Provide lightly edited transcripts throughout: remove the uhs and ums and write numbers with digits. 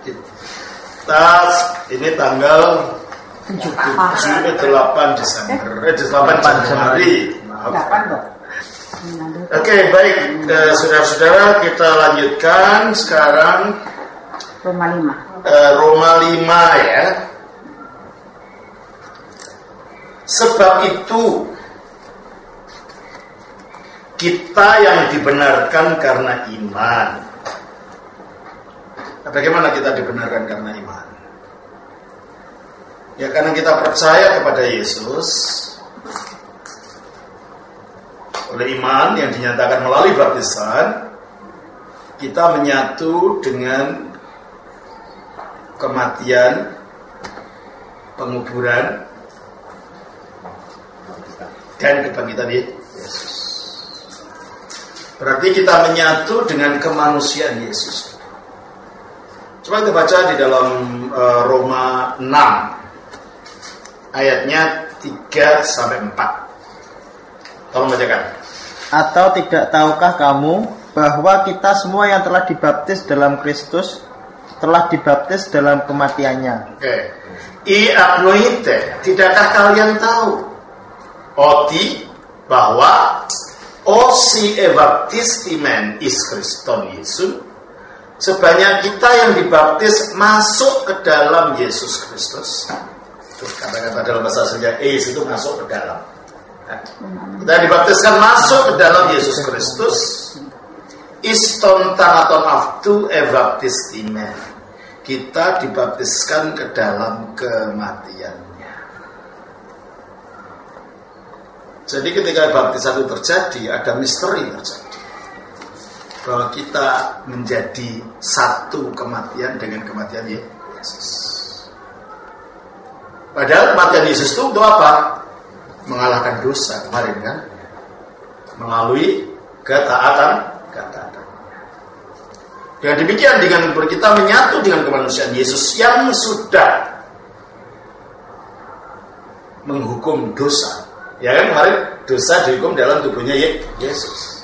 Ini tanggal 8 Desember. 8 Januari. Maaf. Oke, baik, saudara-saudara, kita lanjutkan sekarang Roma 5 ya. Sebab itu kita yang dibenarkan karena iman. Bagaimana kita dibenarkan karena iman? Ya, karena kita percaya kepada Yesus. Oleh iman yang dinyatakan melalui baptisan, kita menyatu dengan kematian, penguburan, dan kebangkitan Yesus. Berarti kita menyatu dengan kemanusiaan Yesus. Coba kita baca di dalam Roma 6 ayatnya 3-4. Tolong bacakan. Atau tidak tahukah kamu bahwa kita semua yang telah dibaptis dalam Kristus telah dibaptis dalam kematiannya? Oke. I agnoite, tidakkah kalian tahu? Oti bahwa osi ebaptistimen is Kriston Yesus, sebanyak kita yang dibaptis masuk ke dalam Yesus Kristus. Kata-kata dalam bahasa Sunda, itu masuk ke dalam. Kita dibaptiskan masuk ke dalam Yesus Kristus. Iston tanaton aftu evaptistimen. Kita dibaptiskan ke dalam kematiannya. Jadi ketika baptisan itu terjadi, ada misteri terjadi. Bahwa kita menjadi satu kematian dengan kematian Yesus. Padahal kematian Yesus itu untuk apa? Mengalahkan dosa kemarin kan, melalui ketaatan. Dengan demikian, dengan kita menyatu dengan kemanusiaan Yesus yang sudah menghukum dosa, ya kan, kemarin dosa dihukum dalam tubuhnya Yesus.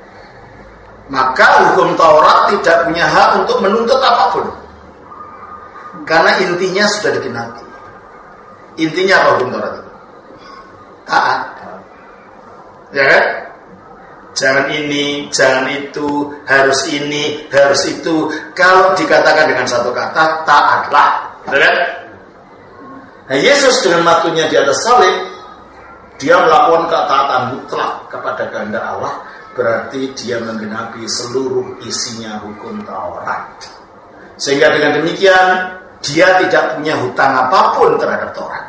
Maka hukum Taurat tidak punya hak untuk menuntut apapun, karena intinya sudah digenapi. Intinya apa hukum Taurat itu? Taat, ya kan? Jangan ini, jangan itu, harus ini, harus itu. Kalau dikatakan dengan satu kata, taatlah, gitu kan? Nah, Yesus dengan matinya di atas salib, dia melakukan ketaatan mutlak kepada kehendak Allah. Berarti dia menggenapi seluruh isinya hukum Taurat. Sehingga dengan demikian, dia tidak punya hutang apapun terhadap Taurat.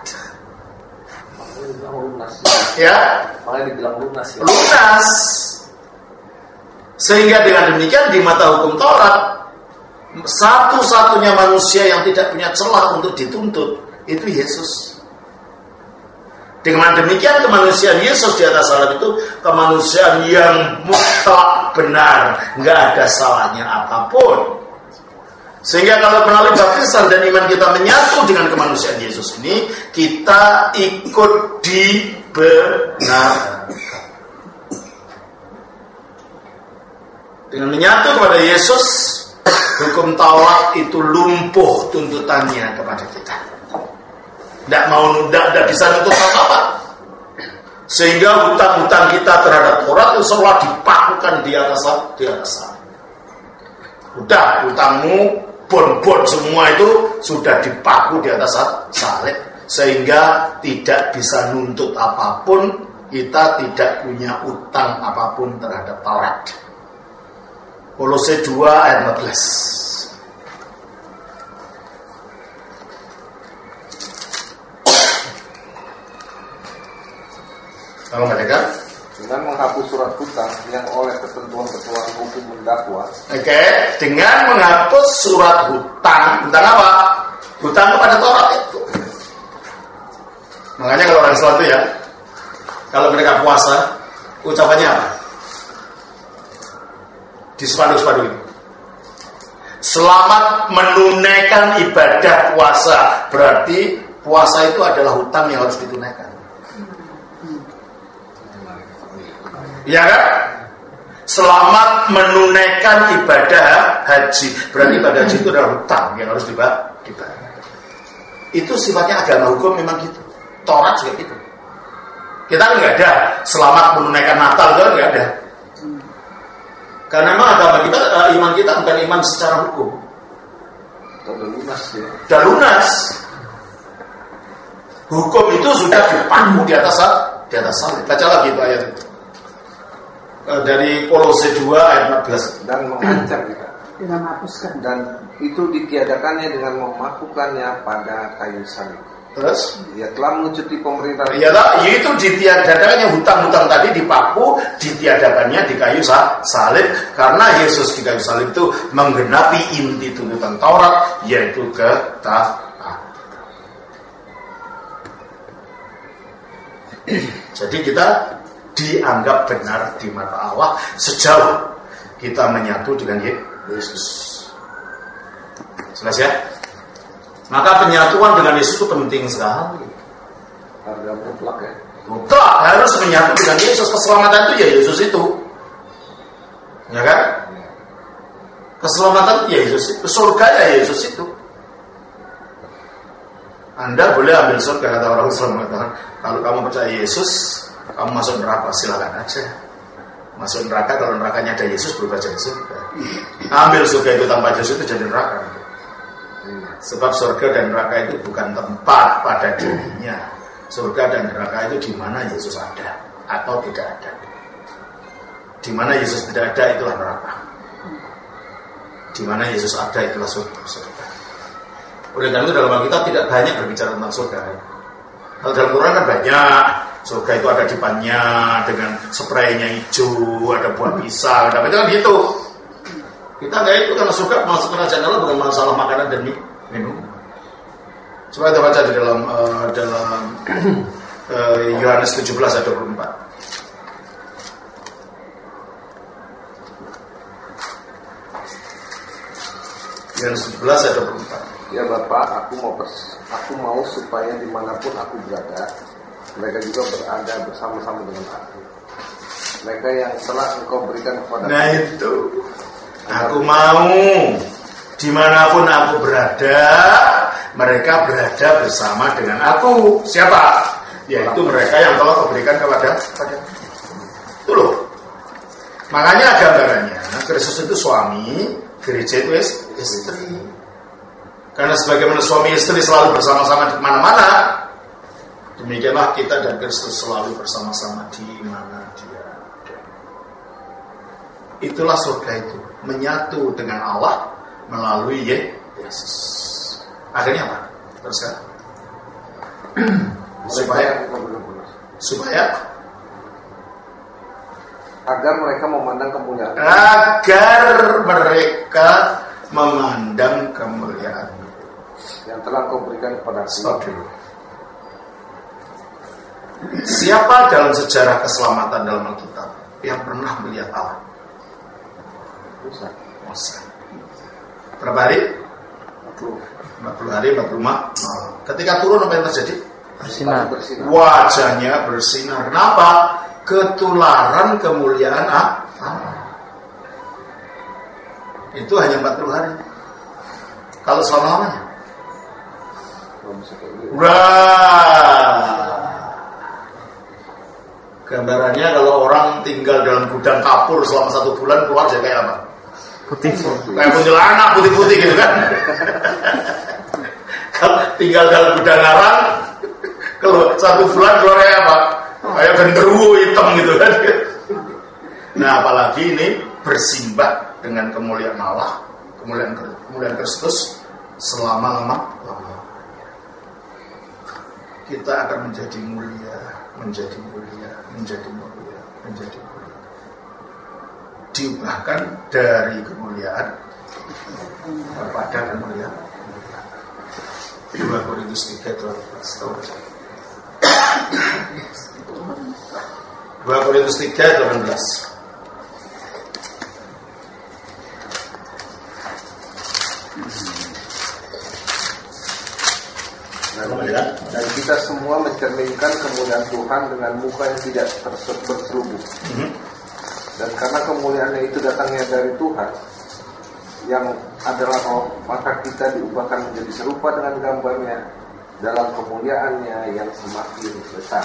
Ya, makanya dibilang lunas ya. Lunas. Sehingga dengan demikian di mata hukum Taurat, satu-satunya manusia yang tidak punya celah untuk dituntut itu Yesus. Dengan demikian kemanusiaan Yesus di atas salib itu kemanusiaan yang mutlak benar, nggak ada salahnya apapun. Sehingga kalau melalui baptisan dan iman kita menyatu dengan kemanusiaan Yesus ini, kita ikut dibenarkan. Dengan menyatu kepada Yesus, hukum Taurat itu lumpuh tuntutannya kepada kita. Tidak bisa nuntut apa-apa. Sehingga hutang-hutang kita terhadap Taurat itu seolah dipakukan di atas sana. Udah, hutangmu bon-bon semua itu sudah dipaku di atas salib, sehingga tidak bisa nuntut apapun. Kita tidak punya utang apapun terhadap Taurat. Kolose 2 ayat 14. Kalau mereka dengan menghapus surat hutang yang oleh ketentuan-ketentuan hukum mendakwa. Oke, dengan menghapus surat hutang. Hutang apa? Hutang kepada Taurat itu. Makanya kalau orang Islam itu ya, kalau mereka puasa, ucapannya apa? Di spanduk-spanduk itu, selamat menunaikan ibadah puasa. Berarti puasa itu adalah hutang yang harus ditunaikan. Ya kan? Selamat menunaikan ibadah haji. Berarti ibadah haji itu adalah hutang yang harus dibayar. Itu sifatnya agama hukum memang gitu. Taurat juga gitu. Kita kan nggak ada selamat menunaikan Natal, itu nggak ada. Karena memang agama kita, iman kita bukan iman secara hukum. Udah lunas ya. Udah lunas. Hukum itu sudah dipaku di atas salib. Baca lagi itu ayat itu. Dari Kolose 2 ayat 14. Dan mengancam kita. Dengan menghapuskan. Dan itu ditiadakannya dengan memakukannya pada kayu salib. Terus? Ia telah melucuti pemerintahan. Ya itu ditiadakannya hutang-hutang tadi dipaku, ditiadakannya di kayu salib. Karena Yesus di kayu salib itu menggenapi inti tuntutan Taurat, yaitu ketaatan. Jadi kita dianggap benar di mata Allah sejauh kita menyatu dengan Yesus. Jelas ya? Maka penyatuan dengan Yesus itu penting sekali. Harga mutlak ya. Mutlak harus menyatu dengan Yesus. Keselamatan itu ya Yesus itu. Ya kan? Keselamatan ya Yesus itu. Surga ya Yesus itu. Anda boleh ambil surga, kata orang Islam mengatakan, kalau kamu percaya Yesus, kamu masuk neraka, silakan aja. Masuk neraka, kalau nerakanya ada Yesus, berubah jadi surga. Ambil surga itu tanpa Yesus itu jadi neraka. Sebab surga dan neraka itu bukan tempat pada dirinya. Surga dan neraka itu di mana Yesus ada atau tidak ada. Di mana Yesus tidak ada, itulah neraka. Di mana Yesus ada, itulah surga. Oleh karena itu dalam Alkitab tidak banyak berbicara tentang surga. Kalau dalam Quran kan banyak. Surga itu ada depannya dengan spraynya hijau, ada buah pisang, tapi itu kan gitu. Kita nggak itu, karena surga masuk kerajaan Allah bukan masalah makanan dan minum. Coba kita baca di dalam Yohanes 17 ayat 24. Yohanes 17 ayat 24. Ya Bapa, aku mau supaya dimanapun aku berada, mereka juga berada bersama-sama dengan aku. Mereka yang telah Engkau berikan kepada aku. Nah itu, aku mau dimanapun aku berada, mereka berada bersama dengan aku. Siapa? Yaitu mereka yang telah Kau berikan kepada itu loh. Makanya gambarannya, Kristus itu suami, gereja itu istri. Karena sebagaimana suami istri selalu bersama-sama di mana-mana, demikianlah kita dan Kristus selalu bersama-sama di mana Dia ada. Itulah surga itu, menyatu dengan Allah melalui Yesus. Akhirnya apa? Terus kan? supaya agar mereka memandang kemuliaan. Agar mereka memandang kemuliaan yang telah Kau berikan kepada aku. Siapa dalam sejarah keselamatan dalam Alkitab yang pernah melihat Allah? Musa. Berapa hari? 40 hari, 40 malam. Ketika turun apa yang terjadi? Bersinar. Wajahnya bersinar. Kenapa? Ketularan kemuliaan Allah. Itu hanya 40 hari. Kalau selama-lamanya? Gambarannya kalau orang tinggal dalam gudang kapur selama 1 bulan, keluar jadi kayak apa? Putih. Kayak kuntilanak putih-putih gitu kan. Kalau tinggal dalam gudang arang, kalau 1 bulan keluar kayak apa? Kayak genderuwo hitam gitu kan. Nah apalagi ini bersimbah dengan kemuliaan Allah, kemuliaan Kristus selama-lama. Kita akan menjadi mulia. Diubahkan dari kemuliaan kepada kemuliaan. 2 Korintus 3:12. 2 Korintus 3:18. Dan kita semua mencerminkan kemuliaan Tuhan dengan muka yang tidak berserubut. Dan karena kemuliaannya itu datangnya dari Tuhan yang adalah roh, maka kita diubahkan menjadi serupa dengan gambarnya dalam kemuliaannya yang semakin besar.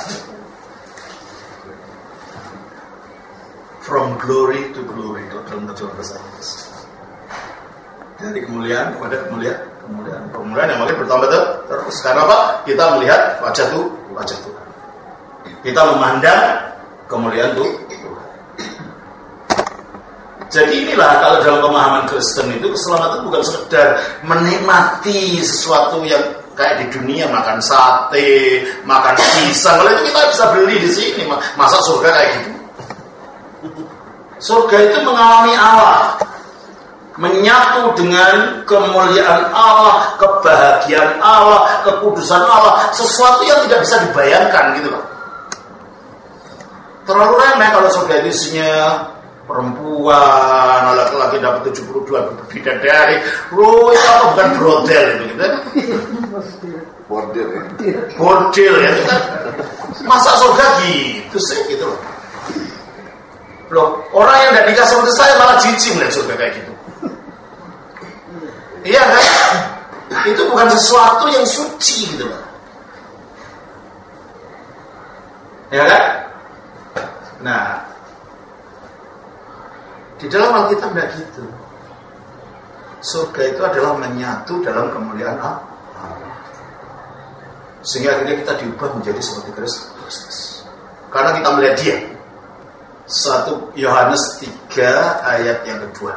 From glory to glory, dalam terjemahan bahasa Inggris. Dari kemuliaan kepada kemuliaan yang makin bertambah terus. Karena apa? Kita melihat wajah Tuhan. Kita memandang kemuliaan Tuhan. Jadi inilah kalau dalam pemahaman Kristen itu keselamatan bukan sekedar menikmati sesuatu yang kayak di dunia, makan sate, makan pisang. Kalau itu kita bisa beli di sini. Masa surga kayak gitu? Surga itu mengalami Allah, menyatu dengan kemuliaan Allah, kebahagiaan Allah, kekudusan Allah, sesuatu yang tidak bisa dibayangkan gitu loh. Terlalu remeh kalau surga itu isinya perempuan, laki-laki dapat 72 bidadari. Loh, itu apa bukan brodel itu gitu. Bordil ya itu kan. Masa surga gitu sih gitu loh. Loh, orang yang tidak nikah seperti saya malah jijik melihat surga kayak gitu. Iya kan? Itu bukan sesuatu yang suci gitu loh. Ya kan? Nah, di dalam Alkitab tidak gitu. Surga itu adalah menyatu dalam kemuliaan Allah. Sehingga akhirnya kita diubah menjadi seperti Kristus. Karena kita melihat Dia. 1 Yohanes 3 ayat yang kedua.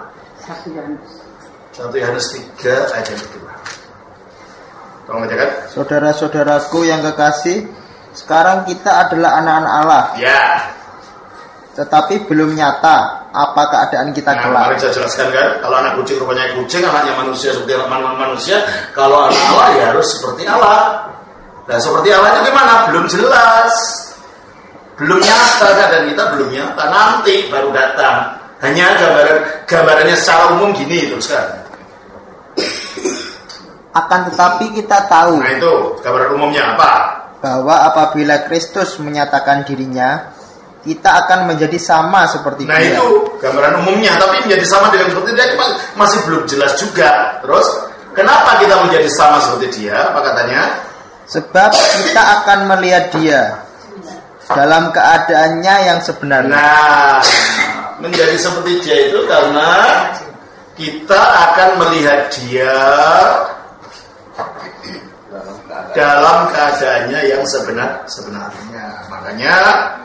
1 Yohanes 3 ayat yang kedua. Tolong bacakan. Saudara-saudaraku yang kekasih, sekarang kita adalah anak-anak Allah. Ya. Tetapi belum nyata apa keadaan kita kelak. Mari saya jelaskan kan. Kalau anak kucing rupanya kucing, anaknya manusia seperti manusia. Kalau anak Allah ya harus seperti Allah. Nah seperti Allah itu gimana? Belum jelas. Belum nyata dan kita belum nyata. Nanti baru datang. Hanya gambarannya secara umum gini terus kan. Akan tetapi kita tahu. Nah itu gambaran umumnya apa? Bahwa apabila Kristus menyatakan dirinya, kita akan menjadi sama seperti Dia. Nah itu gambaran umumnya. Tapi menjadi sama dengan seperti Dia masih belum jelas juga. Terus kenapa kita menjadi sama seperti Dia? Apa katanya? Sebab kita akan melihat Dia dalam keadaannya yang sebenarnya. Nah, menjadi seperti Dia itu karena kita akan melihat Dia dalam keadaannya yang sebenarnya. Makanya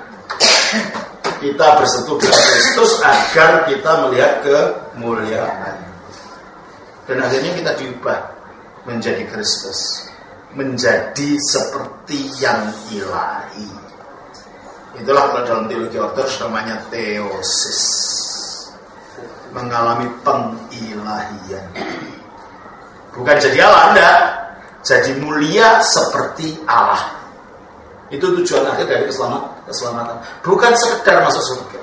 kita bersatu dengan Kristus agar kita melihat kemuliaan. Dan akhirnya kita diubah menjadi Kristus, menjadi seperti yang ilahi. Itulah kalau dalam teologi ortodoks namanya teosis, mengalami pengilahian. Bukan jadi Allah, enggak. Jadi mulia seperti Allah. Itu tujuan akhir dari keselamatan. Bukan sekedar masuk surga.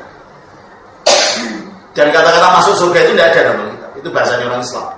Dan kata-kata masuk surga itu tidak ada dalam Alkitab. Itu bahasanya orang Islam.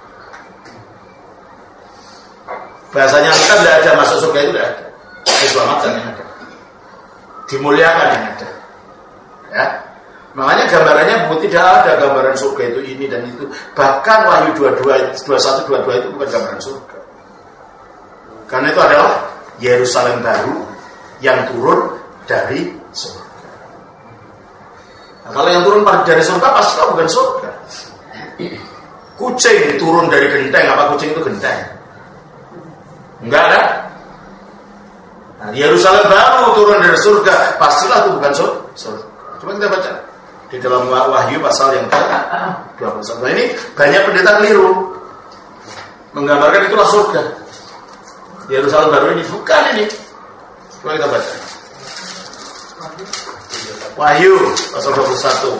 Bahasanya kita tidak ada masuk surga itu tidak ada. Diselamatkan yang ada. Dimuliakan yang ada. Ya. Makanya gambarannya tidak ada gambaran surga itu ini dan itu. Bahkan Wahyu 21, 22 itu bukan gambaran surga. Karena itu adalah Yerusalem baru yang turun dari surga. Nah, kalau yang turun dari surga pasti bukan surga. Kucing turun dari genteng, apa kucing itu genteng? Enggak kan? Nah, Yerusalem baru turun dari surga, pastilah itu bukan surga. Cuma kita baca di dalam Wahyu pasal yang ke-21. Nah, ini banyak pendeta keliru menggambarkan itulah surga. Yerusalem baru ini bukan ini. Coba kita baca. Wahyu pasal 21.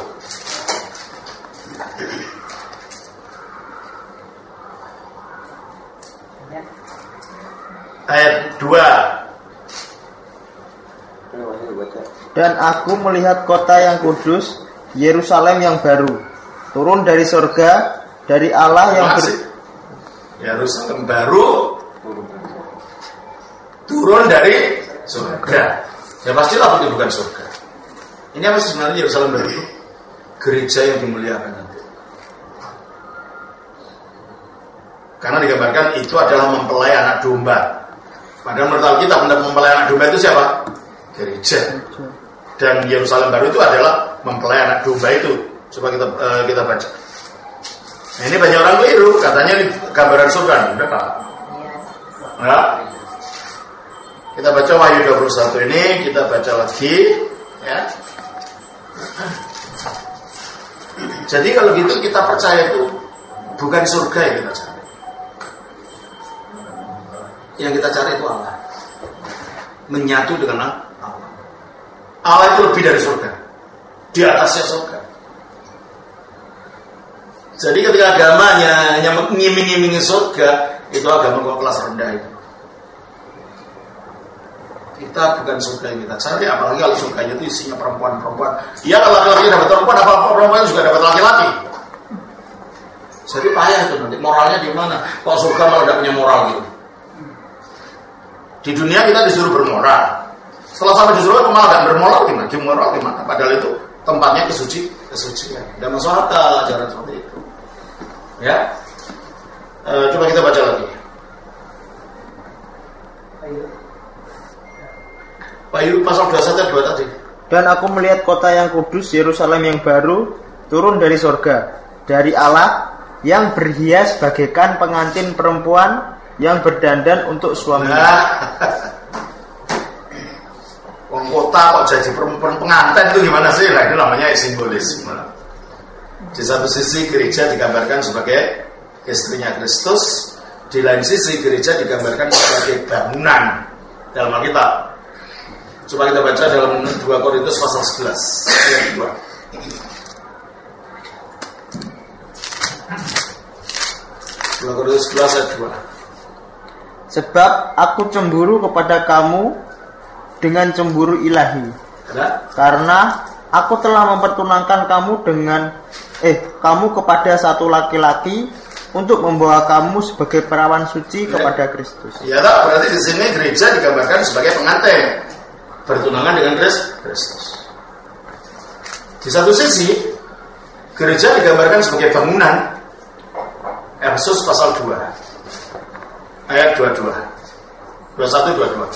Ayat 2. Dan aku melihat kota yang kudus, Yerusalem yang baru, turun dari surga, dari Allah yang Yerusalem baru turun dari surga. Ya pastilah itu bukan surga. Ini apa sebenarnya Yerusalem baru itu? gereja yang dimuliakan nanti. Karena digambarkan itu adalah mempelai anak domba. Padahal menurut Alkitab mempelai anak domba itu siapa? Gereja. Dan Yerusalem baru itu adalah mempelai anak domba itu. Coba kita baca. Nah, ini banyak orang keliru, katanya ini gambaran surga. Udah Pak. Ya. Kita baca Wahyu 21 ini, kita baca lagi, ya. Jadi kalau gitu kita percaya itu bukan surga yang kita cari. Yang kita cari itu Allah. Menyatu dengan Allah. Allah itu lebih dari surga. Di atasnya surga. Jadi ketika agamanya hanya mengiming-imingi surga, itu agama kelas rendah itu. Kita bukan surga yang kita cari, apalagi kalau surganya itu isinya perempuan-perempuan. Ya kalau laki-laki dapat perempuan, apa perempuan juga dapat laki-laki. Jadi payah itu nanti, moralnya di mana? Kok surga malah tidak punya moral gitu? Di dunia kita disuruh bermoral. Setelah sampai di surga malah tidak bermoral gimana? Moral gimana? Padahal itu tempatnya kesucian. Tidak masuk akal ajaran seperti itu. Ya, coba kita baca lagi. Wahyu pasal 21 tadi. Dan aku melihat kota yang kudus, Yerusalem yang baru, turun dari surga, dari Allah, yang berhias bagaikan pengantin perempuan yang berdandan untuk suaminya. Wong kota kok jadi perempuan pengantin itu gimana sih? Nah, itu namanya simbolisme. Di satu sisi gereja digambarkan sebagai istrinya Kristus, di lain sisi gereja digambarkan sebagai bangunan dalam Alkitab. Coba kita baca dalam 2 Korintus pasal 11 ayat 2. 2 Korintus 11 ayat 2. Sebab aku cemburu kepada kamu dengan cemburu ilahi. Karena aku telah mempertunangkan kamu kepada satu laki-laki untuk membawa kamu sebagai perawan suci kepada Kristus. Ya, berarti di sini gereja digambarkan sebagai pengantin bertunangan dengan Kristus. Di satu sisi gereja digambarkan sebagai bangunan. Efesus pasal 2 ayat 22. 21 22.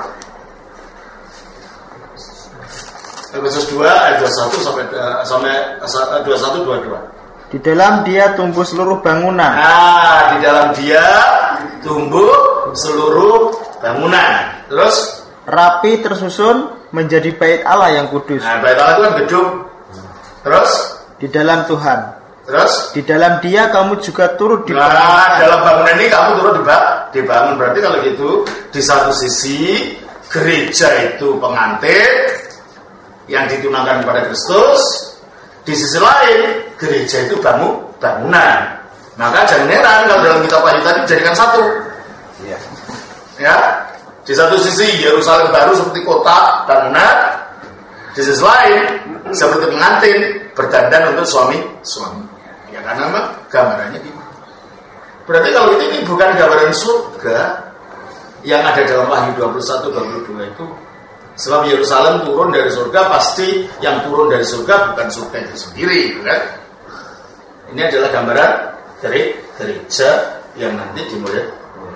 Efesus 2 ayat 21 sampai 21 22. Di dalam dia tumbuh seluruh bangunan. Nah, di dalam dia tumbuh seluruh bangunan. Terus rapi tersusun menjadi bait Allah yang kudus. Nah, bait Allah itu kan gedung. Terus di dalam Tuhan. Terus di dalam dia kamu juga turut dibangun. Nah, dalam bangunan ini kamu turut dibangun. Berarti kalau gitu di satu sisi gereja itu pengantin yang ditunangkan kepada Kristus, di sisi lain gereja itu bangunan. Maka jangan heran kalau dalam kitab Wahyu tadi dijadikan satu. Iya. Ya. Di satu sisi Yerusalem baru seperti kota bangunan, di sisi lain seperti pengantin berdandan untuk suami. Ya karena memang gambarannya gimana. Berarti kalau ini bukan gambaran surga yang ada dalam Wahyu 21-22 itu. Sebab Yerusalem turun dari surga, pasti yang turun dari surga bukan surga itu sendiri, kan? Ini adalah gambaran dari gereja yang nanti dimuliakan.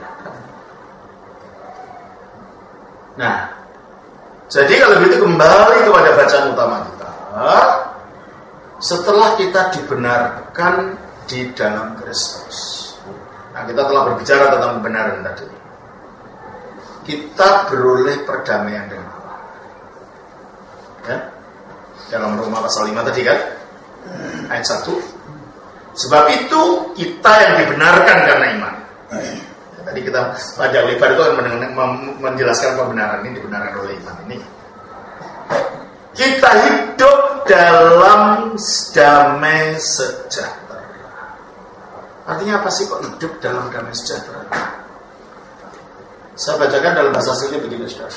Nah, jadi kalau begitu kembali kepada bacaan utama kita. Setelah kita dibenarkan di dalam Kristus. Nah, kita telah berbicara tentang kebenaran tadi. Kita beroleh perdamaian dengan Allah. Ya? Dalam Roma pasal 5 tadi kan? Ayat 1. Sebab itu kita yang dibenarkan karena iman. Tadi kita pada lebar itu menjelaskan pembenaran ini dibenarkan oleh iman ini. Kita hidup dalam damai sejahtera. Artinya apa sih kok hidup dalam damai sejahtera? Saya bacakan dalam bahasa aslinya begini, saudara.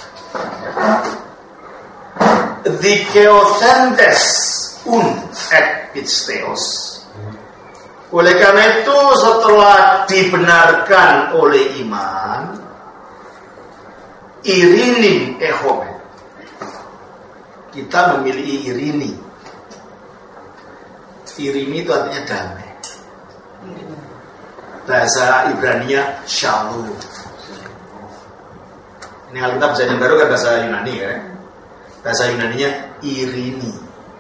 Dikeothentes et pisteos. Oleh karena itu setelah dibenarkan oleh iman, irinim ehome, kita memiliki irini. Irini itu artinya damai. Bahasa Ibrani-nya shalom. Ini Alkitab bahasa yang baru kan bahasa Yunani kan. Bahasa Yunani-nya Irini.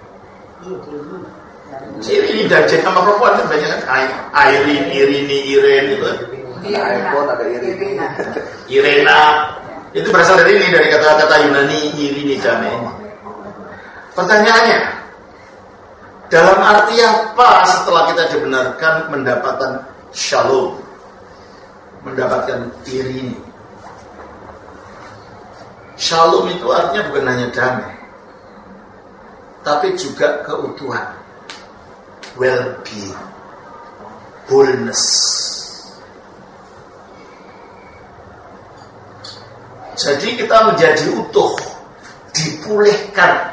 Irini dari nama perempuan kan banyak kan. Irini, Iren itu. iPhone ada Irini. Irena. Itu berasal dari ini, dari kata-kata Yunani Irini damai. Pertanyaannya, dalam arti apa setelah kita dibenarkan mendapatkan shalom, mendapatkan Irini? Shalom itu artinya bukan hanya damai, tapi juga keutuhan, well-being, wholeness. Jadi kita menjadi utuh, dipulihkan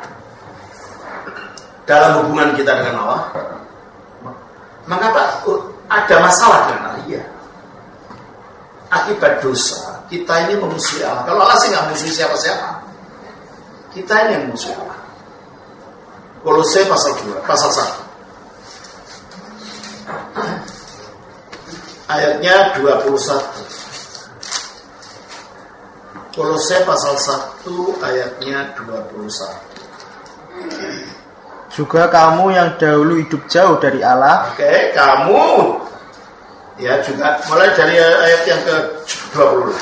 dalam hubungan kita dengan Allah. Mengapa ada masalah dengan Allah? Iya. Akibat dosa, kita ini memusuhi Allah. Kalau Allah sih nggak memusuhi siapa-siapa, kita ini yang memusuhi Allah. Kolose pasal 2, pasal 1. Ayatnya 21. Kolose pasal 1 ayatnya 21. Juga kamu yang dahulu hidup jauh dari Allah. Oke, kamu ya juga mulai dari ayat yang ke-20.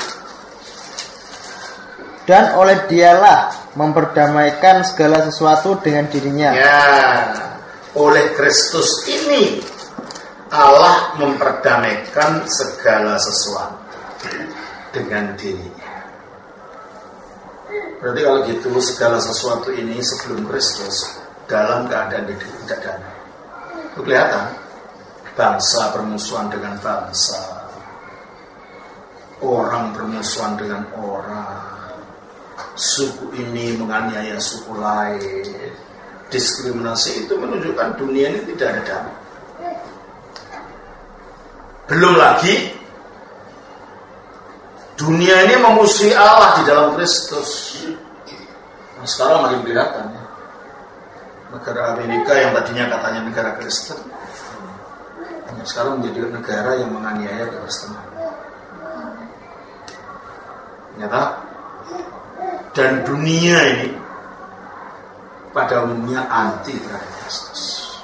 Dan oleh Dialah memperdamaikan segala sesuatu dengan dirinya. Ya, oleh Kristus ini Allah memperdamaikan segala sesuatu dengan dirinya. Berarti kalau gitu segala sesuatu ini sebelum Kristus dalam keadaan tidak damai. Itu kelihatan. Bangsa bermusuhan dengan bangsa, orang bermusuhan dengan orang, suku ini menganiaya suku lain. Diskriminasi itu menunjukkan dunia ini tidak ada damai. Belum lagi dunia ini memusuhi Allah di dalam Kristus. Nah, sekarang makin kelihatan ya. Negara Amerika yang tadinya katanya negara Kristen, sekarang menjadi negara yang menganiaya kekristenan. Ternyata. Dan dunia ini pada umumnya anti terhadap Kristus.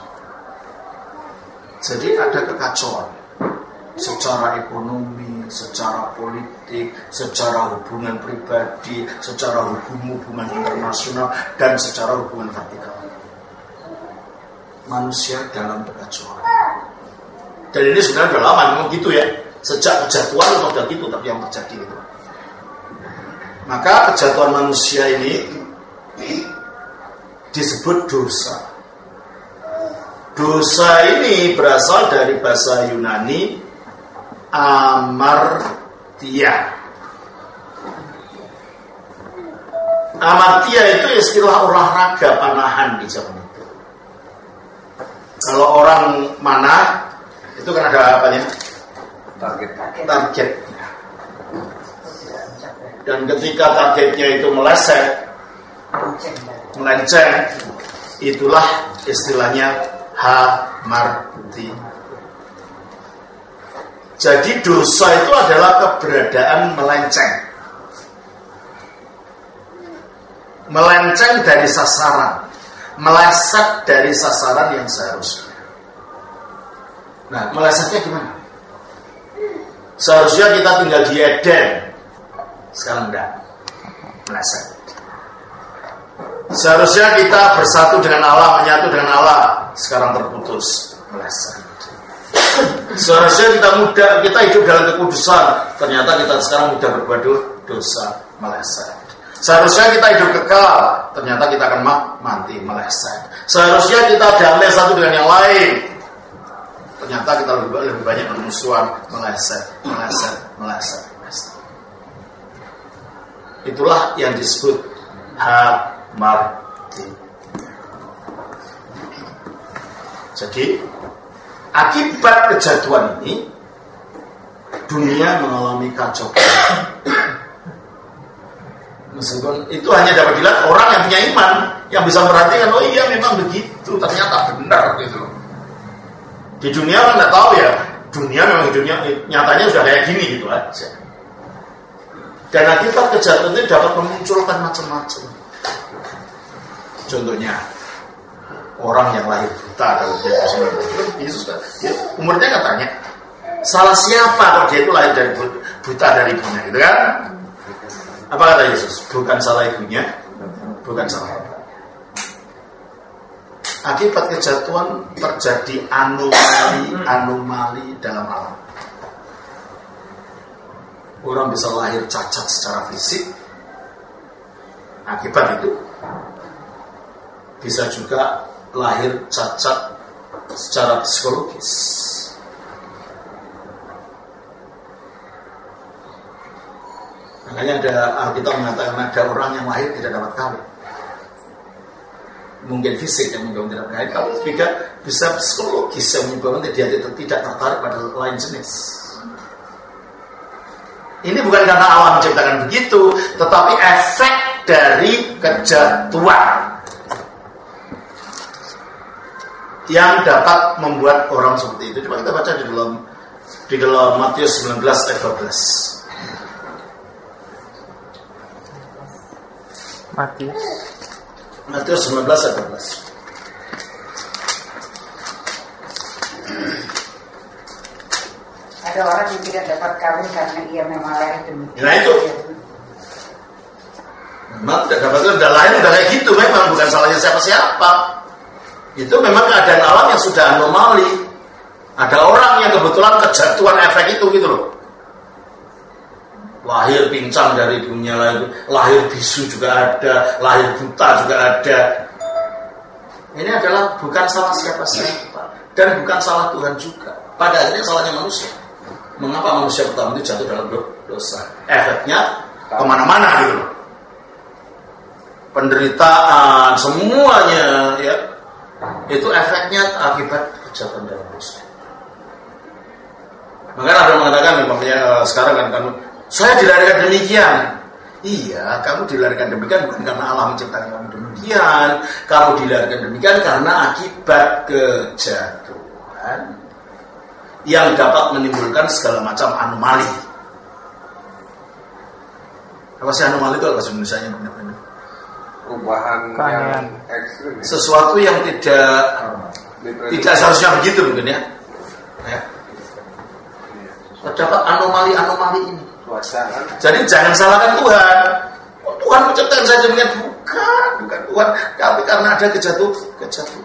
Jadi ada kekacauan secara ekonomi, secara politik, secara hubungan pribadi, secara hubungan internasional, dan secara hubungan vertikal. Manusia dalam kekacauan. Dan ini sebenarnya udah lama memang gitu ya. Sejak kejatuhan memang udah gitu, tapi yang terjadi itu. Maka kejatuhan manusia ini disebut dosa. Dosa ini berasal dari bahasa Yunani amartia. Amartia itu istilah olahraga panahan di zaman itu. Kalau orang manah itu kan ada apanya? Target. Dan ketika targetnya itu melenceng, itulah istilahnya hamarti. Jadi dosa itu adalah keberadaan melenceng dari sasaran, meleset dari sasaran yang seharusnya. Nah, melesetnya gimana? Seharusnya kita tinggal di Eden, sekarang enggak, meleset. Seharusnya kita bersatu dengan Allah, menyatu dengan Allah, sekarang terputus, meleset. Seharusnya kita hidup dalam kekudusan, ternyata kita sekarang mudah berbuat dosa, meleset. Seharusnya kita hidup kekal, ternyata kita akan mati, meleset. Seharusnya kita damai satu dengan yang lain, ternyata kita lebih banyak bermusuhan, meleset. Itulah yang disebut hamarti. Jadi akibat kejatuhan ini dunia mengalami kacau. Meskipun itu hanya dapat dilihat orang yang punya iman, yang bisa memperhatikan, oh iya memang begitu, ternyata benar gitu. Di dunia kan nggak tahu ya, dunia memang dunia nyatanya sudah kayak gini gitu aja. Dan akibat kejatuhan itu dapat memunculkan macam-macam. Contohnya orang yang lahir buta kalau dia Yesus kan, umurnya katanya salah siapa kalau dia itu lahir dari buta dari ibunya, gitu kan? Apa kata Yesus? Bukan salah ibunya, bukan salah apa. Akibat kejatuhan terjadi anomali dalam alam. Orang bisa lahir cacat secara fisik. Akibat itu bisa juga lahir cacat secara psikologis. Makanya ada Alkitab mengatakan ada orang yang lahir tidak dapat kawin. Mungkin fisik yang menyebabkan tidak kawin, kalau tidak bisa psikologis yang menyebabkan dia tidak tertarik pada lain jenis. Ini bukan karena alam menciptakan begitu, tetapi efek dari kejatuhan yang dapat membuat orang seperti itu. Coba kita baca di dalam Matius 19 ayat 12. Matius 19 ayat 12. Ada orang yang tidak dapat kawin karena ia memang lahir demikian. Nah itu. Memang tidak dapat kawin, udah lahir udah kayak gitu, memang bukan salahnya siapa-siapa. Itu memang keadaan alam yang sudah anomali. Ada orang yang kebetulan kejatuhan efek itu gitu loh. Lahir pincang dari ibunya, lahir bisu juga ada, lahir buta juga ada. Ini adalah bukan salah siapa-siapa dan bukan salah Tuhan juga. Pada akhirnya salahnya manusia. Mengapa manusia pertama itu jatuh dalam dosa? Efeknya kemana-mana gitu loh. Penderitaan semuanya ya, itu efeknya akibat kejatuhan dalam dosa. Makanya ada mengatakan sekarang kan kamu, saya dilahirkan demikian. Iya, kamu dilahirkan demikian bukan karena Allah menciptakan kamu demikian. Kamu dilahirkan demikian karena akibat kejatuhan yang dapat menimbulkan segala macam anomali. Apa sih anomali itu? Bahasa Indonesianya benar-benar perubahan yang ekstrim. Sesuatu yang tidak seharusnya begitu mungkin ya. Terdapat anomali ini. Jadi jangan salahkan Tuhan. Tuhan menciptakan saya demikian, bukan Tuhan, tapi karena ada kejatuhan.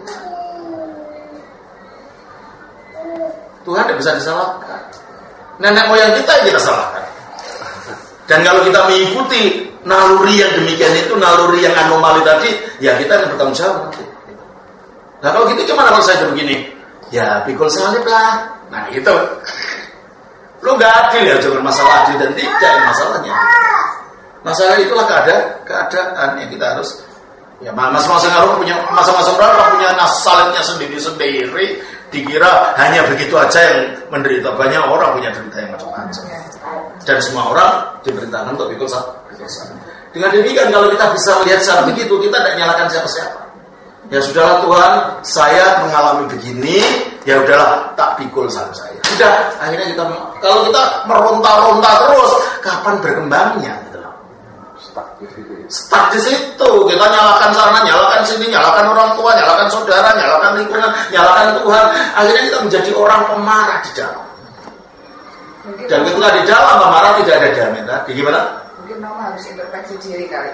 Tuhan tidak bisa disalahkan. Nenek moyang kita yang kita salahkan. Dan kalau kita mengikuti naluri yang demikian itu, naluri yang anomali tadi, ya kita akan bertanggung jawab nanti. Nah kalau gitu gimana kalau saya begini? Ya pikul salib lah. Nah itu. Lu gak adil ya, jangan masalah adil dan tidak masalahnya. Masalah itulah keadaan yang kita harus. Ya masing-masing orang punya orang punya salibnya sendiri-sendiri. Dikira hanya begitu aja yang menderita. Banyak orang punya derita yang macam-macam. Dan semua orang diberitakan untuk pikul salib. Dengan demikian kalau kita bisa melihat secara begitu, kita tidak nyalakan siapa-siapa. Ya sudahlah Tuhan, saya mengalami begini, ya udahlah tak pikul salib saya. Sudah, akhirnya kita kalau kita meronta-ronta terus, kapan berkembangnya? Gitu loh. Stuck di situ, kita nyalakan sana, nyalakan sini, nyalakan orang tua, nyalakan saudara, nyalakan lingkungan, nyalakan Tuhan. Akhirnya kita menjadi orang pemarah di dalam. Dan ketika di dalam pemarah tidak ada damai tadi. Gimana? Mungkin Mama harus introspeksi diri kali.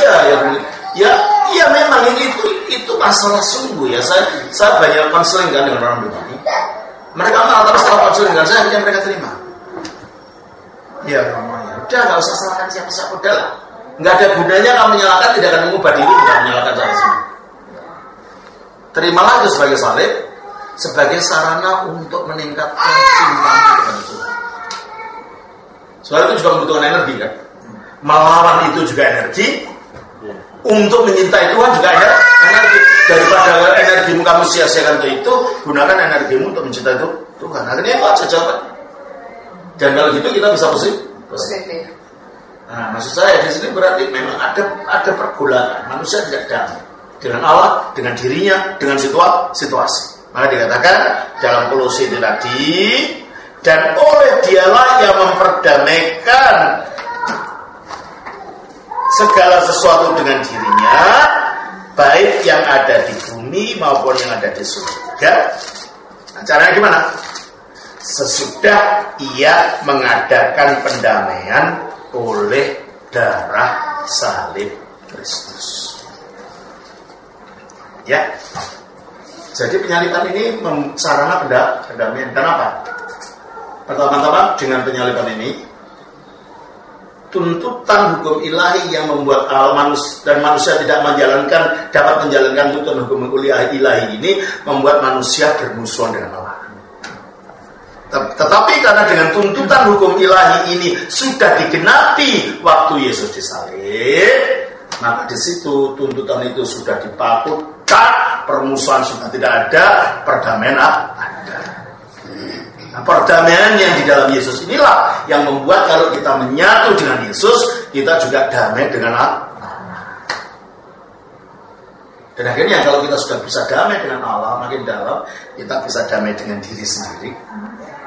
Iya memang itu masalah sungguh ya. Saya banyak konseling kan dengan orang begini. Mereka malah terus setelah konseling dengan saya, akhirnya mereka terima. Ya namanya. Udah nggak usah salahkan siapa-siapa, udah lah. Nggak ada gunanya kamu menyalahkan, tidak akan mengubah diri, tidak menyalahkan siapa-siapa. Terimalah itu sebagai salib, sebagai sarana untuk meningkatkan cinta kepada Tuhan. Soalnya itu juga membutuhkan energi kan. Melawan itu juga energi. Untuk menyintai Tuhan juga energi. Daripada energimu kamu sia-siakan untuk itu, gunakan energimu untuk mencintai Tuhan. Akhirnya itu aja jawabannya. Dan kalau gitu kita bisa positif. Nah, maksud saya di sini berarti memang ada pergolakan. Manusia tidak damai dengan Allah, dengan dirinya, dengan situasi. Maka dikatakan dalam Kolose itu tadi, dan oleh dialah yang memperdamaikan segala sesuatu dengan dirinya, baik yang ada di bumi maupun yang ada di surga. Nah, caranya gimana? Sesudah ia mengadakan pendamaian oleh darah salib Kristus. Ya. Jadi penyaliban ini sarana pendamaian. Kenapa? Pertama-tama dengan penyaliban ini, tuntutan hukum ilahi yang membuat manusia tidak dapat menjalankan tuntutan hukum ilahi ini membuat manusia bermusuhan dengan Allah. Tetapi karena dengan tuntutan hukum ilahi ini sudah digenapi waktu Yesus disalib, maka di situ tuntutan itu sudah dipatutkan, permusuhan sudah tidak ada, perdamaian ada. Nah, perdamaian yang di dalam Yesus inilah yang membuat kalau kita menyatu dengan Yesus, kita juga damai dengan Allah. Dan akhirnya kalau kita sudah bisa damai dengan Allah makin dalam, kita bisa damai dengan diri sendiri,